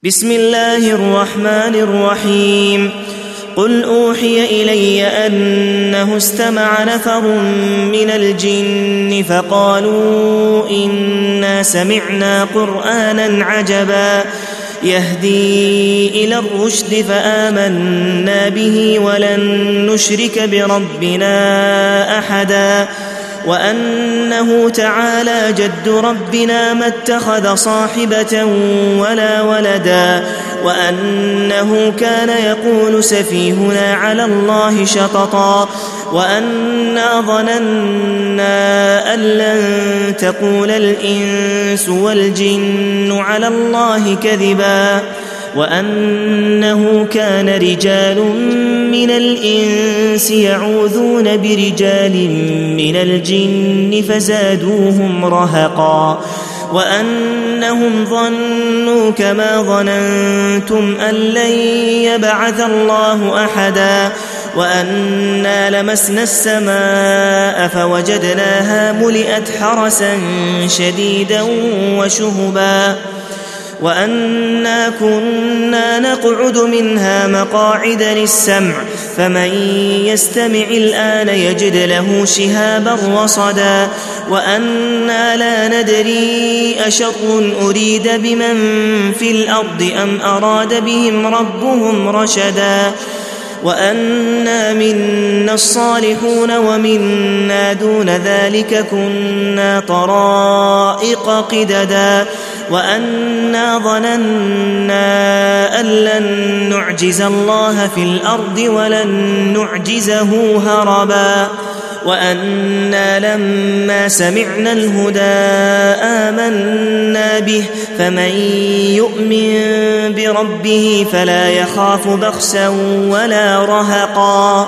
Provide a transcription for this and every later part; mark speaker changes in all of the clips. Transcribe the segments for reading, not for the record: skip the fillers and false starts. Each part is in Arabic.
Speaker 1: بسم الله الرحمن الرحيم. قل أوحي إلي أنه استمع نفر من الجن فقالوا إنا سمعنا قرآنا عجبا يهدي إلى الرشد فآمنا به ولن نشرك بربنا أحدا وأنه تعالى جد ربنا ما اتخذ صاحبة ولا ولدا وأنه كان يقول سفيهنا على الله شططا وأنا ظننا أن لن تقول الإنس والجن على الله كذبا وأنه كان رجال من الإنس يعوذون برجال من الجن فزادوهم رهقا وأنهم ظنوا كما ظننتم أن لن يبعث الله أحدا وأنا لمسنا السماء فوجدناها ملئت حرسا شديدا وشهبا وأنا كنا نقعد منها مقاعد للسمع فمن يستمع الآن يجد له شهابا رصدا وأنا لا ندري أشر أريد بمن في الأرض أم أراد بهم ربهم رشدا وأنا منا الصالحون ومنا دون ذلك كنا طرائق قددا وأنا ظننا أن لن نعجز الله في الأرض ولن نعجزه هربا وأنا لما سمعنا الهدى آمنا به فمن يؤمن بربه فلا يخاف بخسا ولا رهقا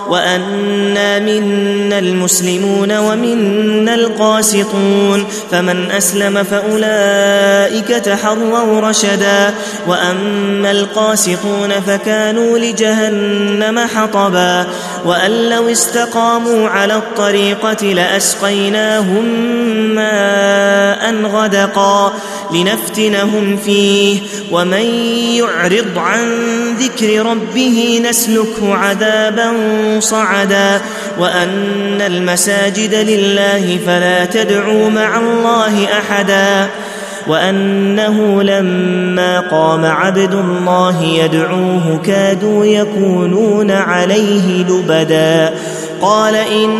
Speaker 1: وأنا منا المسلمون ومنا القاسطون فمن أسلم فأولئك تحروا رشدا وأما القاسطون فكانوا لجهنم حطبا وأن لو استقاموا على الطريقة لأسقيناهم ماء غدقا لنفتنهم فيه ومن يعرض عن ذكر ربه نسلكه عذابا صعدا وأن المساجد لله فلا تدعوا مع الله أحدا وأنه لما قام عبد الله يدعوه كادوا يكونون عليه لبدا قال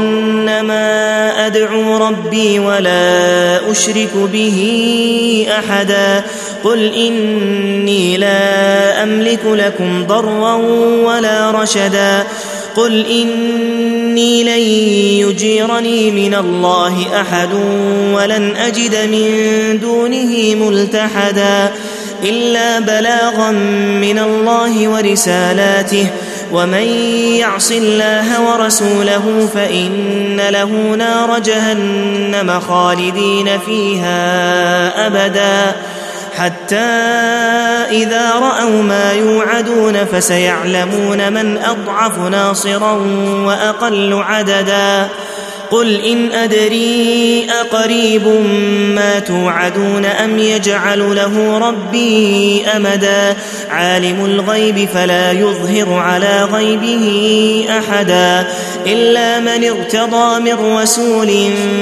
Speaker 1: إنما أدعو ربي ولا أشرك به أحدا قل إني لا أملك لكم ضرا ولا رشدا قل إني لن يجيرني من الله أحد ولن أجد من دونه ملتحدا إلا بلاغا من الله ورسالاته ومن يعص الله ورسوله فإن له نار جهنم خالدين فيها أبدا حتى إذا رأوا ما يوعدون فسيعلمون من أضعف ناصرا وأقل عددا قل إن أدري أقريب ما توعدون أم يجعل له ربي أمدا عالم الغيب فلا يظهر على غيبه أحدا إلا من ارتضى من رسول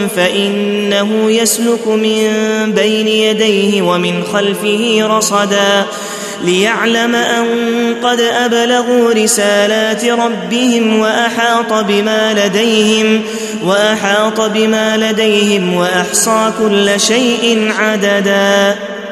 Speaker 1: فإنه يسلك من بين يديه ومن خلفه رصدا ليعلم أن قد أبلغوا رسالات ربهم وأحاط بما لديهم وأحصى كل شيء عددا.